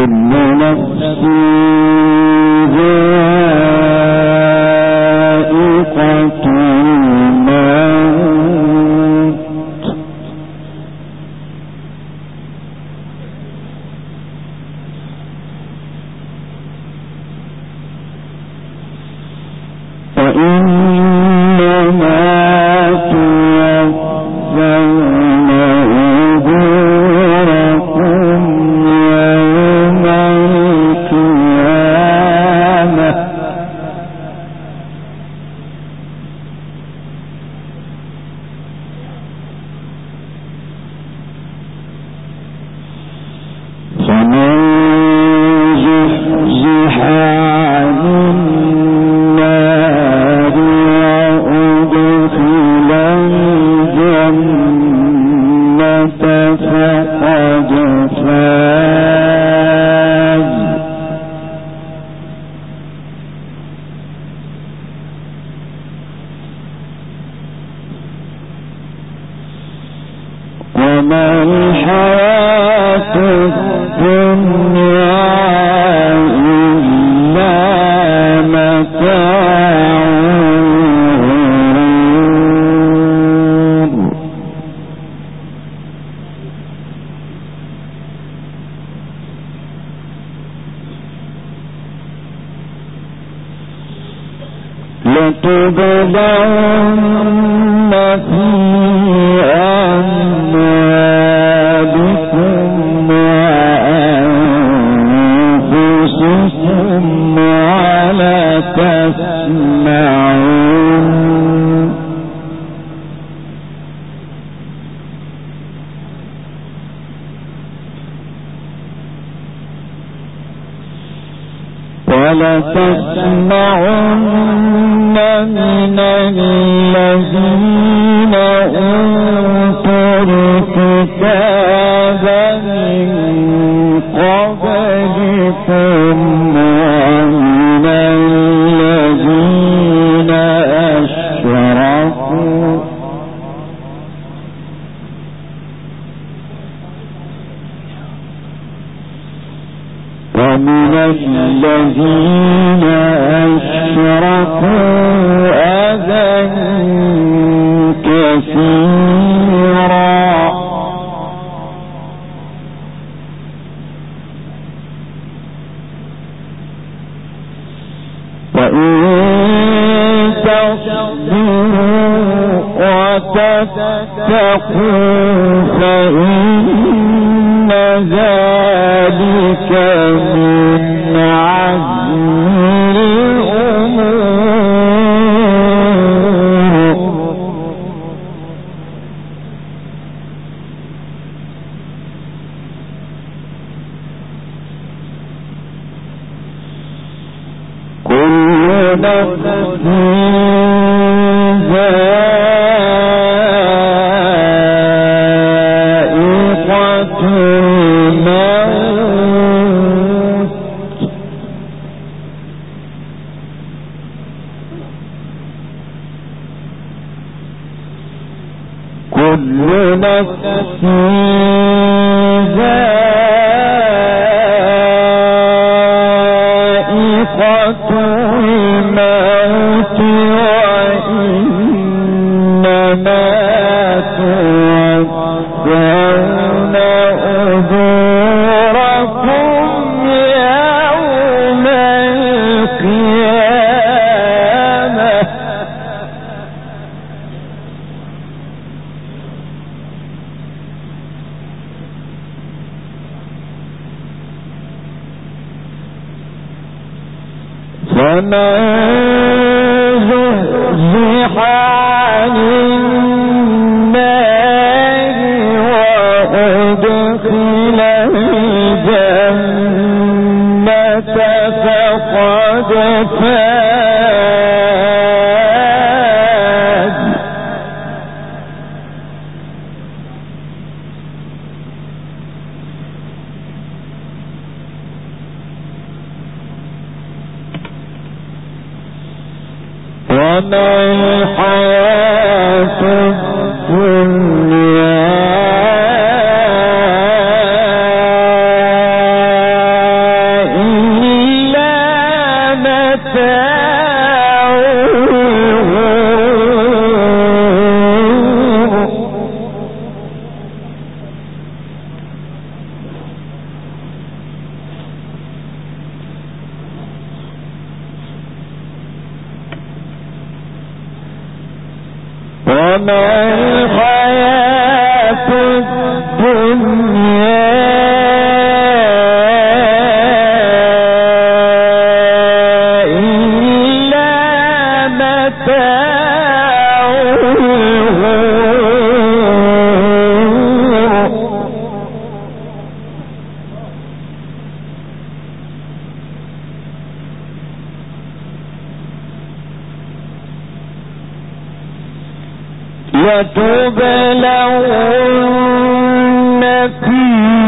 لتبلغن في أموالكم وأنفسكم ولا تسمعون من الذين أوتوا الكتاب من قبلكم ومن الذين أشركوا أذى كثيرا وإن تصبروا وتتقوا فإن ذلك من عزم الأمور كل نفس ذائقة الموت كل نفس ذائقة الموت وإنما توفون أجوركم يوم القيامة فمن زحزح عن النار وأدخل الجنة فقد فاز وما الحياة الدنيا لتبلغن في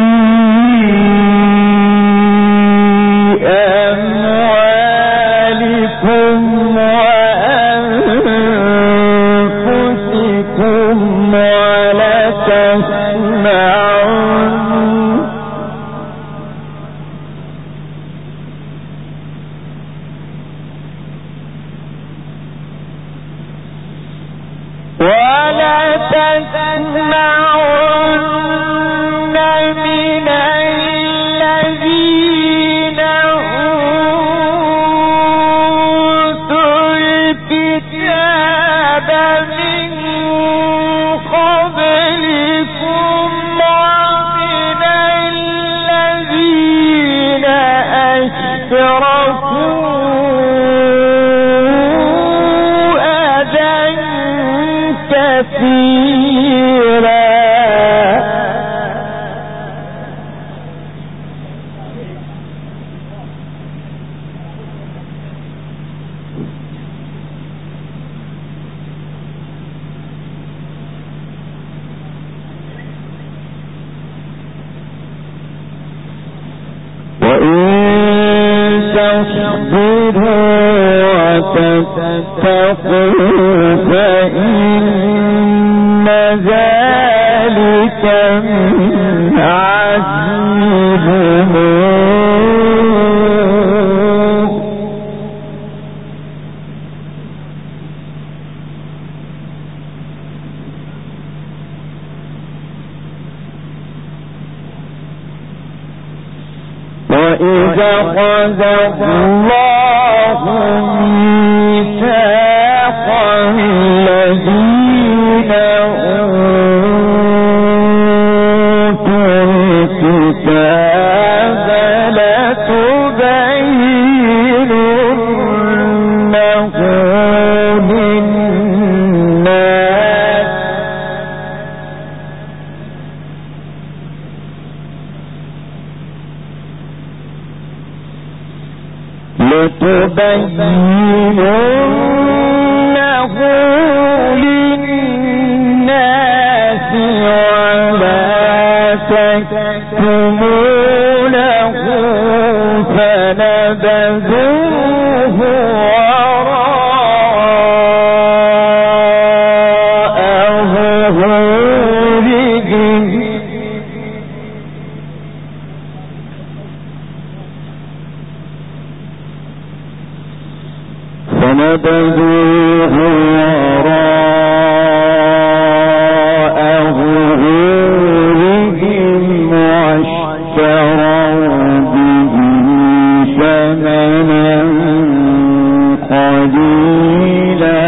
أموالكم وأنفسكم ولتسمعن من الذين أوتوا الكتاب من قبلكم ومن الذين أشركوا كثيرا وإن تصبروا وتتقوا فإن ذلك من عزم الأمور وإذا أخذ الله ميثاق الذين أوتوا الكتاب لتبيننه للناس ولا تكتمونه فنبذوه وراء ظهورهم واشتروا به ثمنا قليلا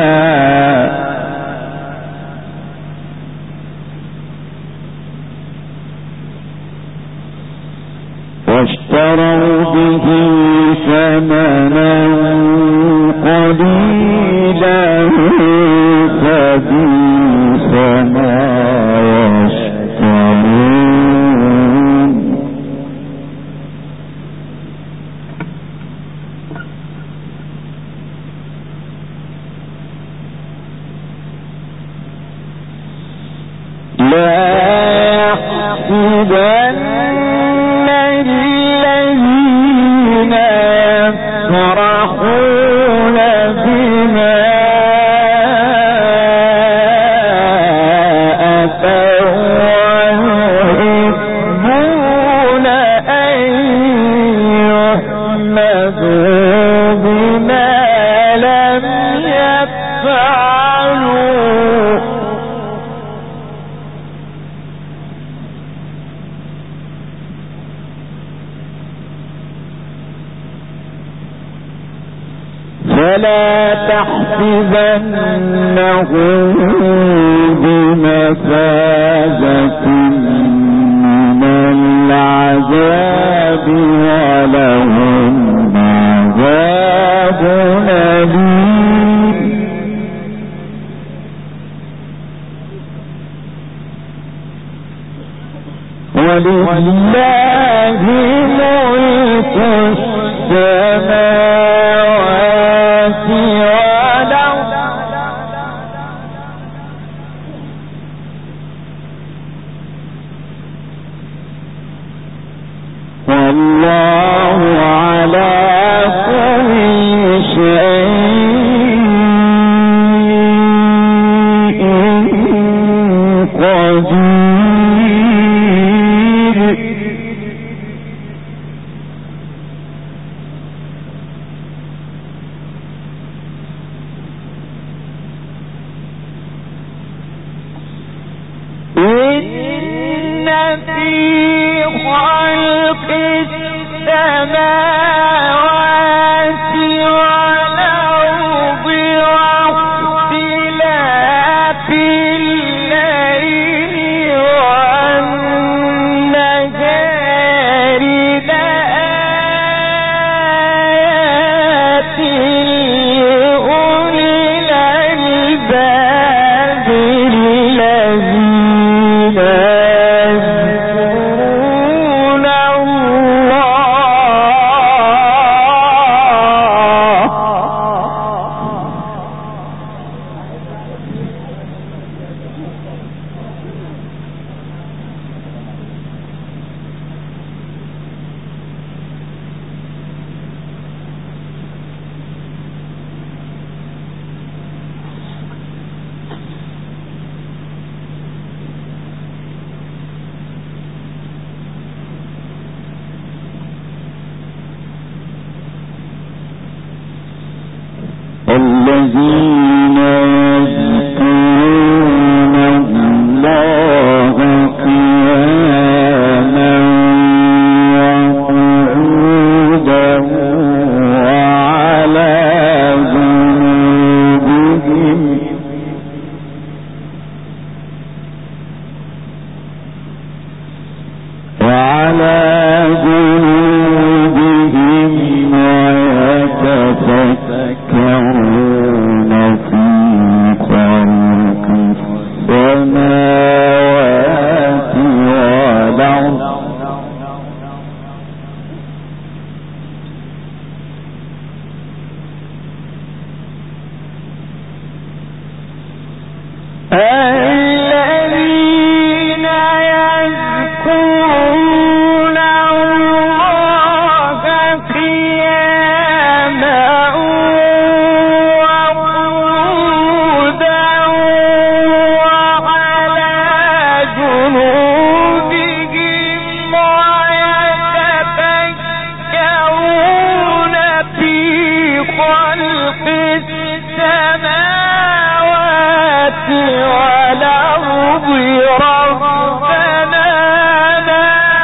فبئس ما يشترون لا يحسبن الذين يفرحون بما بما تحسبنهم بمفازة من العذاب ولهم عذاب أليم ولله ملك السماوات والأرض والله على كل شيء قدير إن في خلق السماوات والأرض واختلاف الليل والنهار لآيات لأولي الألباب الذين يذكرون الذين يذكرون الله قياما وقعودا وعلى جنوبهم ويتفكرون في خلق السماوات والأرض الذين يذكرون الله قياما وقعودا وعلى جنوبهم ويتفكرون في خلق السماوات والأرض ربنا ما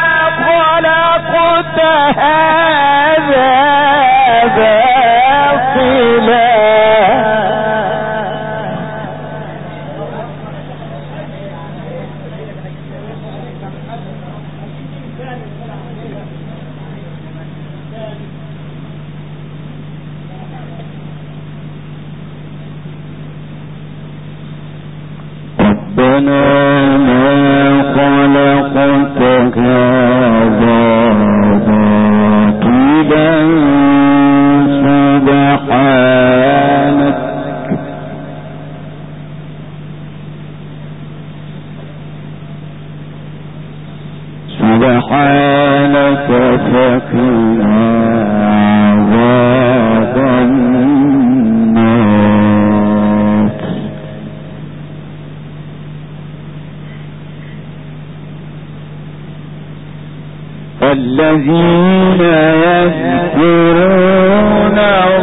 خلقت هذا باطلا ربنا ما خلقت هذا باطلا سبحانك فقنا عذاب النار الذين يذكرون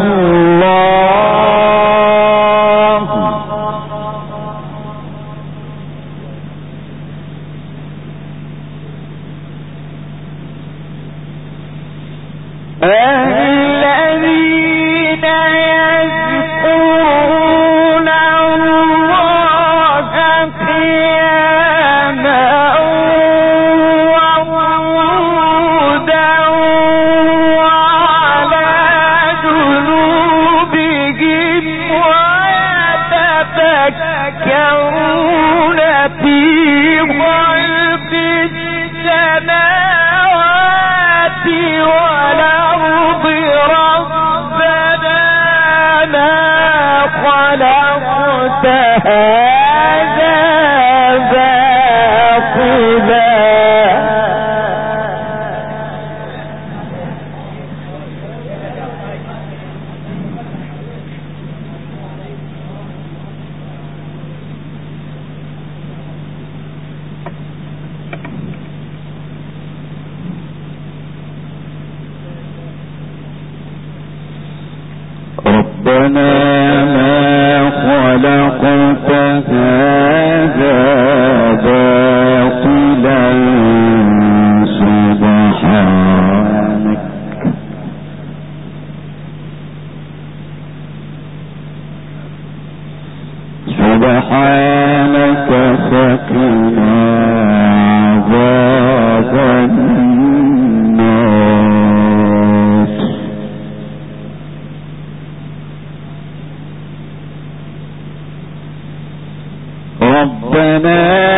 الله الذين يذكرون يتفكرون في خلق السماوات والأرض ربنا ما خلقت هذا باطلا. ربنا ما خلقت هذا باطلا سبحانك فقنا عذاب النار. ربنا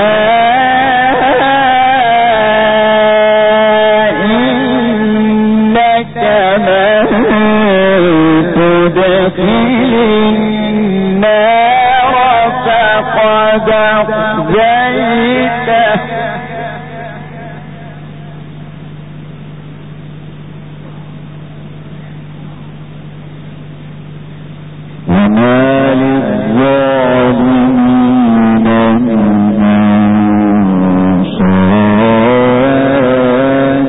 إنك من تدخل النار فقد أخزيته وما للظالمين من أنصار.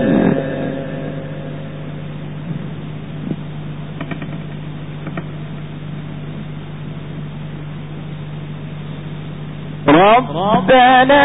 ربنا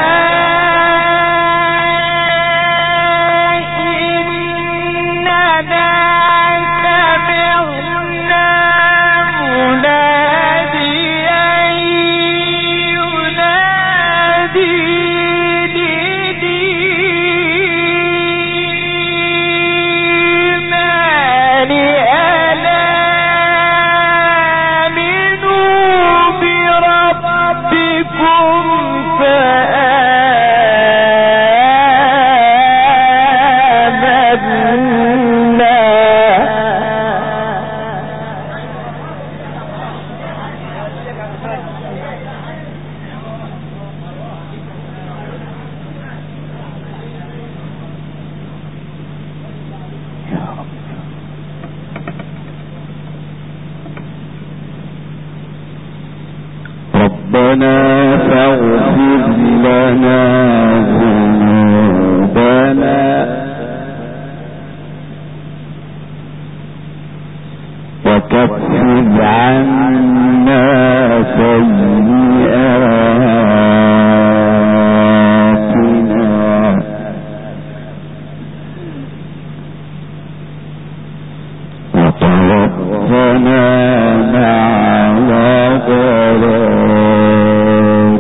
ربنا فاغفر لنا ذنوبنا وكفر عنا سيئاتنا وتوفنا مع الأبرار.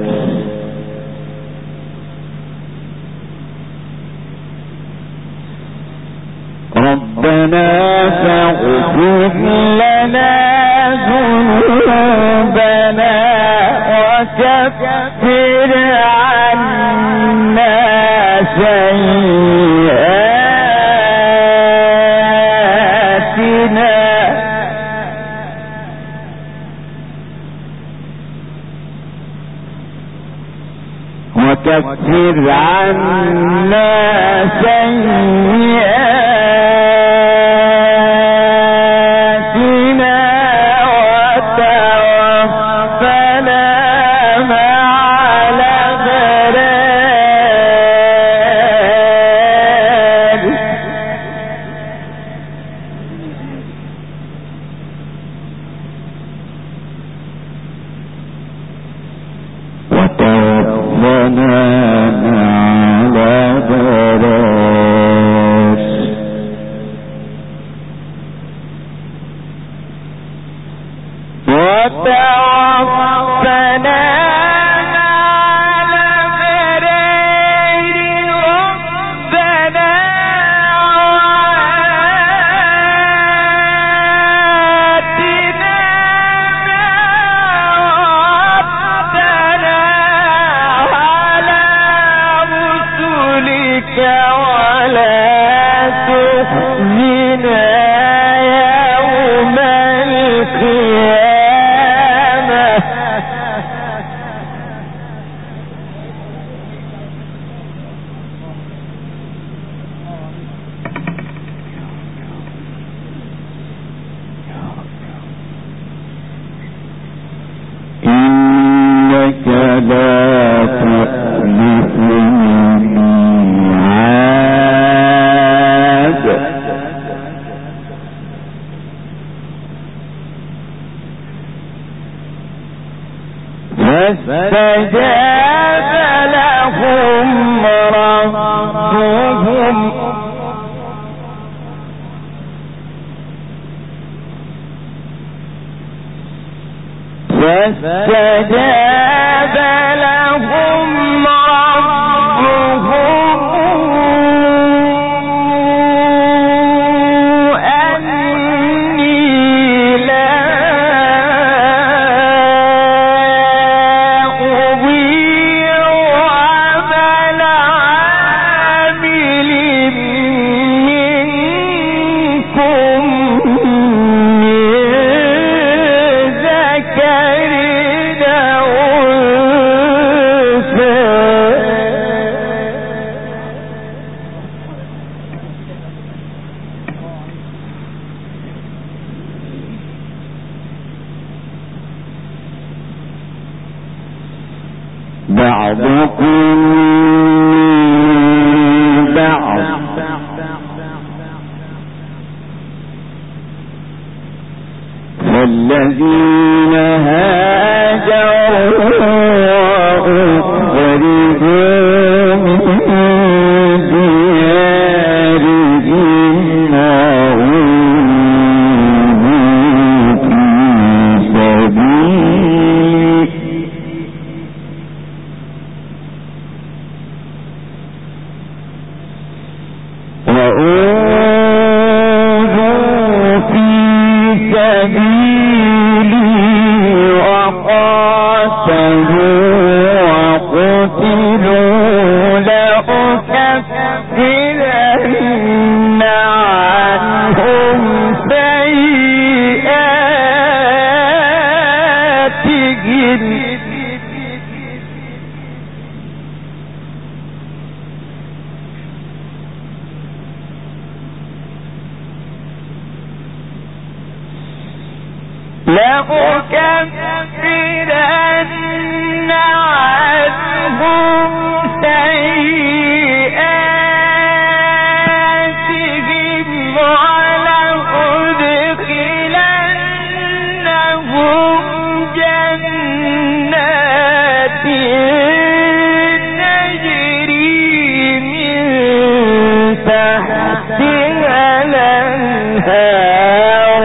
ربنا فاغفر لنا ذنوبنا وكفر عنا سيئاتنا وكفر عنا سيئاتنا وتوفنا مع الأبرار. وتوفنا مع الأبرار. وتوفنا فاستجاب لهم ربهم بعضكم بعض فالذين هاجروا وأخرجوا من ديارهم وأوذوا في سبيلي لأكفرن عنهم سيئاتهم ولأدخلنهم جنات تجري من تحتها الأنهار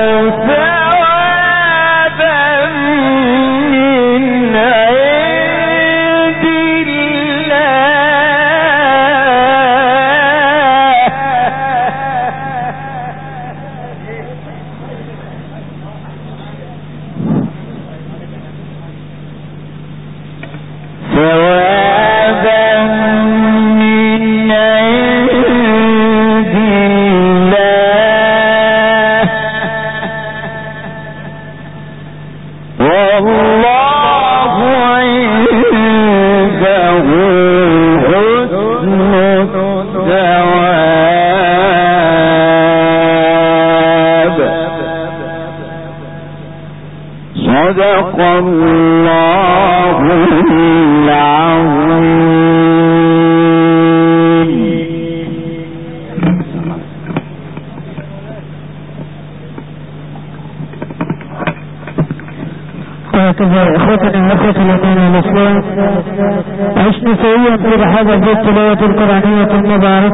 صدق الله العظيم. هكذا اخوتنا واخوتي الذين الاسلام عشنا سويا في هذا البيت تلاوة القرآنية المباركة.